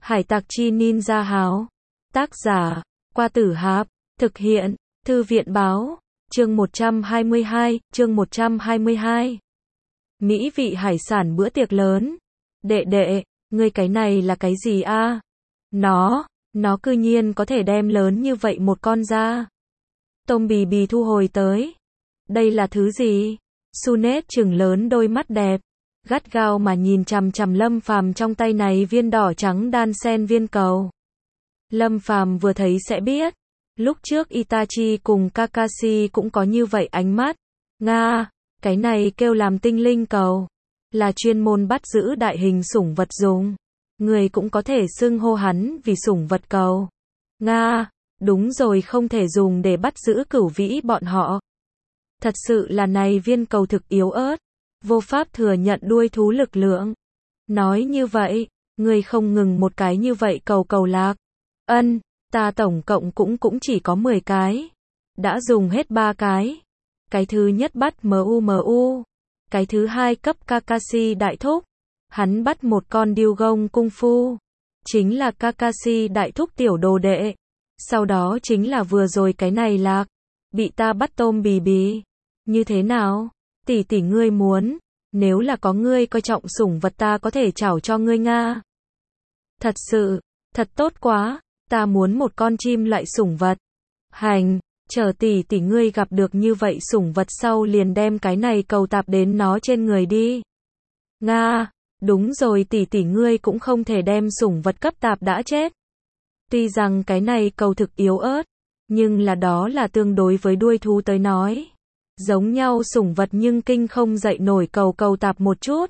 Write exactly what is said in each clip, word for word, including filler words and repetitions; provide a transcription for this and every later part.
Hải tặc chi ninja háo. Tác giả, Qua Tử Hạp. Thực hiện, Thư viện báo. Chương một trăm hai mươi hai, chương một trăm hai mươi hai. Mỹ vị hải sản bữa tiệc lớn. Đệ đệ, ngươi cái này là cái gì a? Nó, nó cư nhiên có thể đem lớn như vậy một con ra. Tôm bì bì thu hồi tới. Đây là thứ gì? Sunet trừng lớn đôi mắt đẹp, gắt gao mà nhìn chằm chằm Lâm Phàm trong tay này viên đỏ trắng đan sen viên cầu. Lâm Phàm vừa thấy sẽ biết, lúc trước Itachi cùng Kakashi cũng có như vậy ánh mắt. Nga, cái này kêu làm tinh linh cầu, là chuyên môn bắt giữ đại hình sủng vật dùng. Người cũng có thể xưng hô hắn vì sủng vật cầu. Nga, đúng rồi, không thể dùng để bắt giữ cửu vĩ bọn họ. Thật sự là này viên cầu thực yếu ớt, vô pháp thừa nhận đuôi thú lực lượng. Nói như vậy, người không ngừng một cái như vậy cầu cầu lạc. Ân, ta tổng cộng cũng cũng chỉ có mười cái. Đã dùng hết ba cái. Cái thứ nhất bắt mu mu. Cái thứ hai cấp Kakashi đại thúc. Hắn bắt một con điêu gông cung phu. Chính là Kakashi đại thúc tiểu đồ đệ. Sau đó chính là vừa rồi cái này lạc. Bị ta bắt tôm bì bì. Như thế nào? Tỷ tỷ ngươi muốn. Nếu là có ngươi coi trọng sủng vật ta có thể trảo cho ngươi Nga. Thật sự, thật tốt quá. Ta muốn một con chim loại sủng vật. Hành, chờ tỷ tỷ ngươi gặp được như vậy sủng vật sau liền đem cái này cầu tạp đến nó trên người đi. Nga, đúng rồi, tỷ tỷ ngươi cũng không thể đem sủng vật cấp tạp đã chết. Tuy rằng cái này cầu thực yếu ớt, nhưng là đó là tương đối với đuôi thú tới nói. Giống nhau sủng vật nhưng kinh không dậy nổi cầu cầu tạp một chút.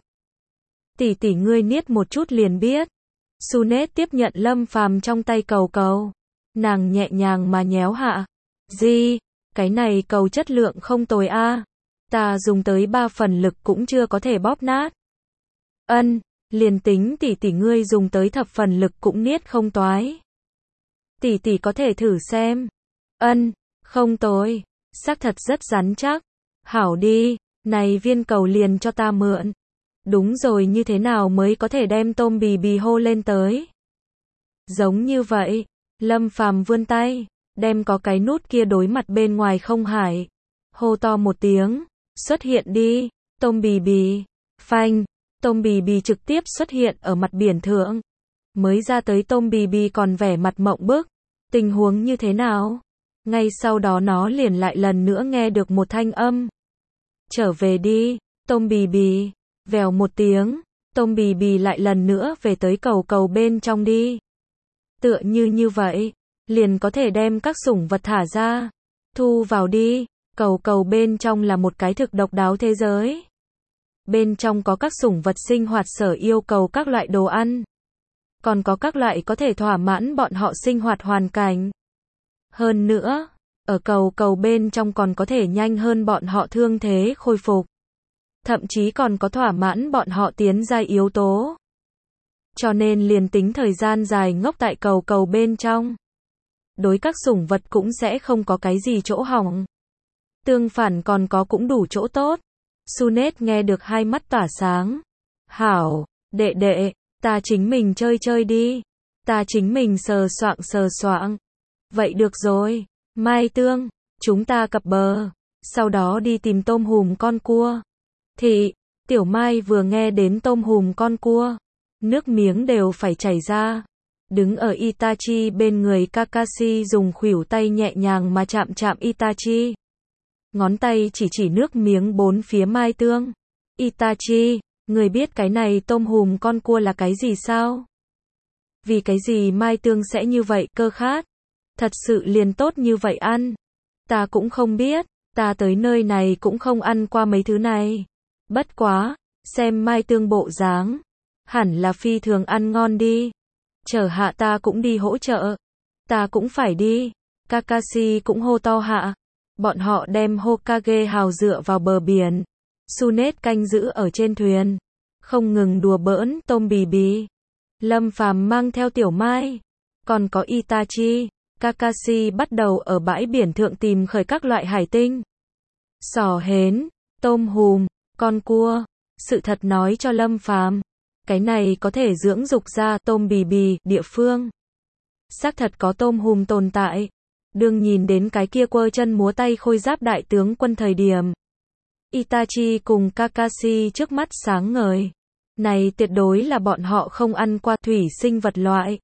Tỷ tỷ ngươi niết một chút liền biết. Sunet tiếp nhận Lâm Phàm trong tay cầu cầu. Nàng nhẹ nhàng mà nhéo hạ. Gì? Cái này cầu chất lượng không tồi a. Ta dùng tới ba phần lực cũng chưa có thể bóp nát. Ân, liền tính tỷ tỷ ngươi dùng tới thập phần lực cũng niết không toái. Tỷ tỷ có thể thử xem. Ân, không tồi. Xác thật rất rắn chắc. Hảo đi, này viên cầu liền cho ta mượn. Đúng rồi, như thế nào mới có thể đem tôm bì bì hô lên tới? Giống như vậy, Lâm Phàm vươn tay, đem có cái nút kia đối mặt bên ngoài không hải. Hô to một tiếng, xuất hiện đi, tôm bì bì. Phanh, tôm bì bì trực tiếp xuất hiện ở mặt biển thượng. Mới ra tới tôm bì bì còn vẻ mặt mộng bức. Tình huống như thế nào? Ngay sau đó nó liền lại lần nữa nghe được một thanh âm. Trở về đi, tôm bì bì. Vèo một tiếng, tôm bì bì lại lần nữa về tới cầu cầu bên trong đi. Tựa như như vậy, liền có thể đem các sủng vật thả ra. Thu vào đi, cầu cầu bên trong là một cái thực độc đáo thế giới. Bên trong có các sủng vật sinh hoạt sở yêu cầu các loại đồ ăn. Còn có các loại có thể thỏa mãn bọn họ sinh hoạt hoàn cảnh. Hơn nữa, ở cầu cầu bên trong còn có thể nhanh hơn bọn họ thương thế khôi phục. Thậm chí còn có thỏa mãn bọn họ tiến giai yếu tố. Cho nên liền tính thời gian dài ngốc tại cầu cầu bên trong. Đối các sủng vật cũng sẽ không có cái gì chỗ hỏng. Tương phản còn có cũng đủ chỗ tốt. Sunet nghe được hai mắt tỏa sáng. Hảo, đệ đệ, ta chính mình chơi chơi đi. Ta chính mình sờ soạng sờ soạng. Vậy được rồi, Mai Tương, chúng ta cập bờ. Sau đó đi tìm tôm hùm con cua. Thị, Tiểu Mai vừa nghe đến tôm hùm con cua, nước miếng đều phải chảy ra. Đứng ở Itachi bên người Kakashi dùng khuỷu tay nhẹ nhàng mà chạm chạm Itachi. Ngón tay chỉ chỉ nước miếng bốn phía Mai Tương. Itachi, người biết cái này tôm hùm con cua là cái gì sao? Vì cái gì Mai Tương sẽ như vậy cơ khát? Thật sự liền tốt như vậy ăn? Ta cũng không biết, ta tới nơi này cũng không ăn qua mấy thứ này. Bất quá, xem Mai Tương bộ dáng, hẳn là phi thường ăn ngon đi. Chờ hạ ta cũng đi hỗ trợ. Ta cũng phải đi. Kakashi cũng hô to hạ. Bọn họ đem Hokage hào dựa vào bờ biển. Sunet canh giữ ở trên thuyền. Không ngừng đùa bỡn tôm bì bì. Lâm Phàm mang theo Tiểu Mai. Còn có Itachi. Kakashi bắt đầu ở bãi biển thượng tìm khởi các loại hải tinh. Sò hến, tôm hùm, con cua. Sự thật nói cho Lâm Phàm, Cái này có thể dưỡng dục ra tôm bì bì, địa phương. Xác thật có tôm hùm tồn tại. Đương nhìn đến cái kia quơ chân múa tay khôi giáp đại tướng quân thời điểm. Itachi cùng Kakashi trước mắt sáng ngời. Này tuyệt đối là bọn họ không ăn qua thủy sinh vật loại.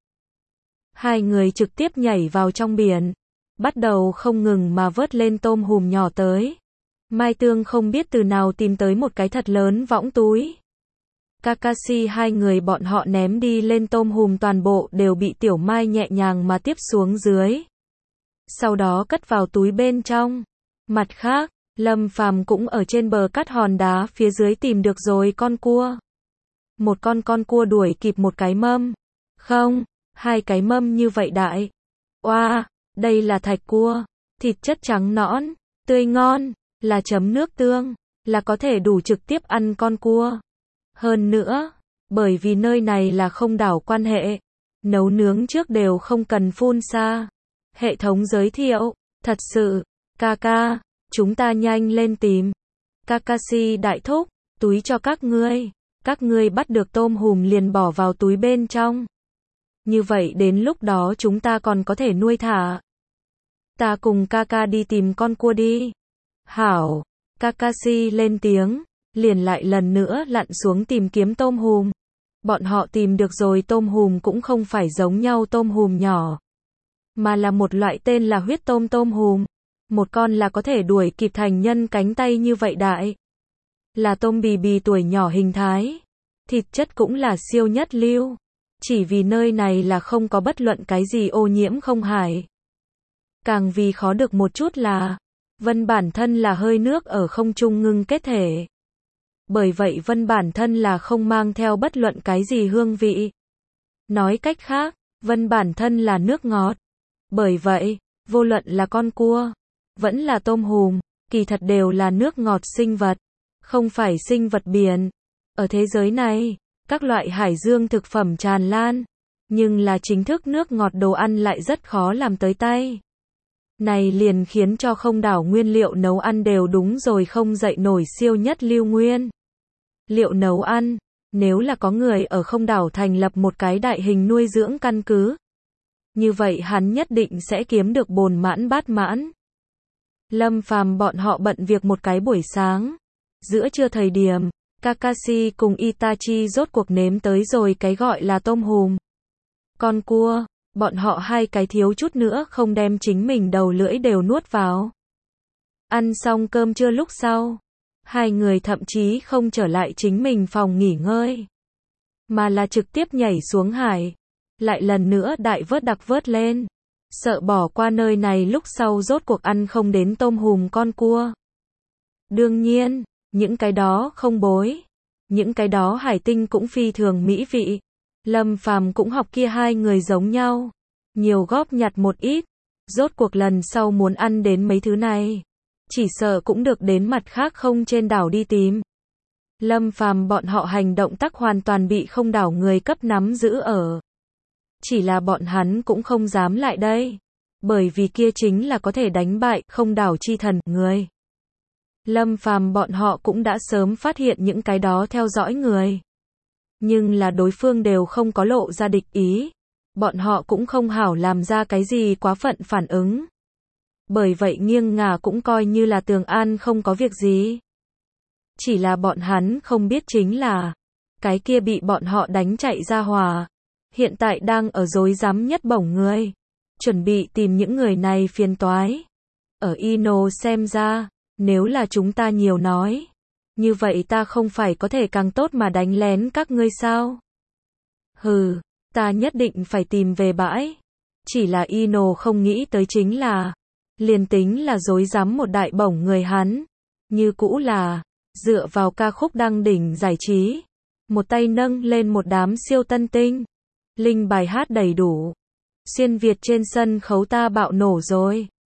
Hai người trực tiếp nhảy vào trong biển. Bắt đầu không ngừng mà vớt lên tôm hùm nhỏ tới. Mai Tương không biết từ nào tìm tới một cái thật lớn võng túi. Kakashi hai người bọn họ ném đi lên tôm hùm toàn bộ đều bị Tiểu Mai nhẹ nhàng mà tiếp xuống dưới. Sau đó cất vào túi bên trong. Mặt khác, Lâm Phàm cũng ở trên bờ cắt hòn đá phía dưới tìm được rồi con cua. Một con con cua đuổi kịp một cái mâm. Không, hai cái mâm như vậy đại. Oa, wow, đây là thạch cua. Thịt chất trắng nõn, tươi ngon, là chấm nước tương, là có thể đủ trực tiếp ăn con cua. Hơn nữa, bởi vì nơi này là không đảo quan hệ, nấu nướng trước đều không cần phun xa. Hệ thống giới thiệu, thật sự, ca ca, chúng ta nhanh lên tìm. Kakashi đại thúc, túi cho các ngươi, các ngươi bắt được tôm hùm liền bỏ vào túi bên trong. Như vậy đến lúc đó chúng ta còn có thể nuôi thả. Ta cùng ca ca đi tìm con cua đi. Hảo, Kakashi lên tiếng, liền lại lần nữa lặn xuống tìm kiếm tôm hùm. Bọn họ tìm được rồi tôm hùm cũng không phải giống nhau tôm hùm nhỏ, mà là một loại tên là huyết tôm tôm hùm. Một con là có thể đuổi kịp thành nhân cánh tay như vậy đại. Là tôm bì bì tuổi nhỏ hình thái. Thịt chất cũng là siêu nhất lưu. Chỉ vì nơi này là không có bất luận cái gì ô nhiễm không hải. Càng vì khó được một chút là, vân bản thân là hơi nước ở không trung ngưng kết thể. Bởi vậy vân bản thân là không mang theo bất luận cái gì hương vị. Nói cách khác, vân bản thân là nước ngọt. Bởi vậy, vô luận là con cua, vẫn là tôm hùm, kỳ thật đều là nước ngọt sinh vật, không phải sinh vật biển. Ở thế giới này, các loại hải dương thực phẩm tràn lan, nhưng là chính thức nước ngọt đồ ăn lại rất khó làm tới tay. Này liền khiến cho không đảo nguyên liệu nấu ăn đều đúng rồi không dậy nổi siêu nhất lưu nguyên liệu nấu ăn. Nếu là có người ở không đảo thành lập một cái đại hình nuôi dưỡng căn cứ, như vậy hắn nhất định sẽ kiếm được bồn mãn bát mãn. Lâm Phàm bọn họ bận việc một cái buổi sáng. Giữa trưa thời điểm, Kakashi cùng Itachi rốt cuộc nếm tới rồi cái gọi là tôm hùm. Con cua, bọn họ hai cái thiếu chút nữa không đem chính mình đầu lưỡi đều nuốt vào. Ăn xong cơm trưa lúc sau, hai người thậm chí không trở lại chính mình phòng nghỉ ngơi, mà là trực tiếp nhảy xuống hải, lại lần nữa đại vớt đặc vớt lên. Sợ bỏ qua nơi này lúc sau rốt cuộc ăn không đến tôm hùm con cua. Đương nhiên, những cái đó không bối. Những cái đó hải tinh cũng phi thường mỹ vị. Lâm Phàm cũng học kia hai người giống nhau. Nhiều góp nhặt một ít. Rốt cuộc lần sau muốn ăn đến mấy thứ này, chỉ sợ cũng được đến mặt khác không trên đảo đi tìm. Lâm Phàm bọn họ hành động tác hoàn toàn bị không đảo người cấp nắm giữ ở. Chỉ là bọn hắn cũng không dám lại đây. Bởi vì kia chính là có thể đánh bại không đảo chi thần người. Lâm Phàm bọn họ cũng đã sớm phát hiện những cái đó theo dõi người. Nhưng là đối phương đều không có lộ ra địch ý. Bọn họ cũng không hảo làm ra cái gì quá phận phản ứng. Bởi vậy nghiêng ngả cũng coi như là tường an không có việc gì. Chỉ là bọn hắn không biết chính là, cái kia bị bọn họ đánh chạy ra hòa, hiện tại đang ở rối rắm nhất bổng người. Chuẩn bị tìm những người này phiền toái. Ở Ino xem ra, nếu là chúng ta nhiều nói, như vậy ta không phải có thể càng tốt mà đánh lén các ngươi sao? Hừ, ta nhất định phải tìm về bãi. Chỉ là Ino không nghĩ tới chính là, liền tính là rối rắm một đại bổng người hắn, như cũ là, dựa vào ca khúc đăng đỉnh giải trí, một tay nâng lên một đám siêu tân tinh, linh bài hát đầy đủ. Xuyên Việt trên sân khấu ta bạo nổ rồi.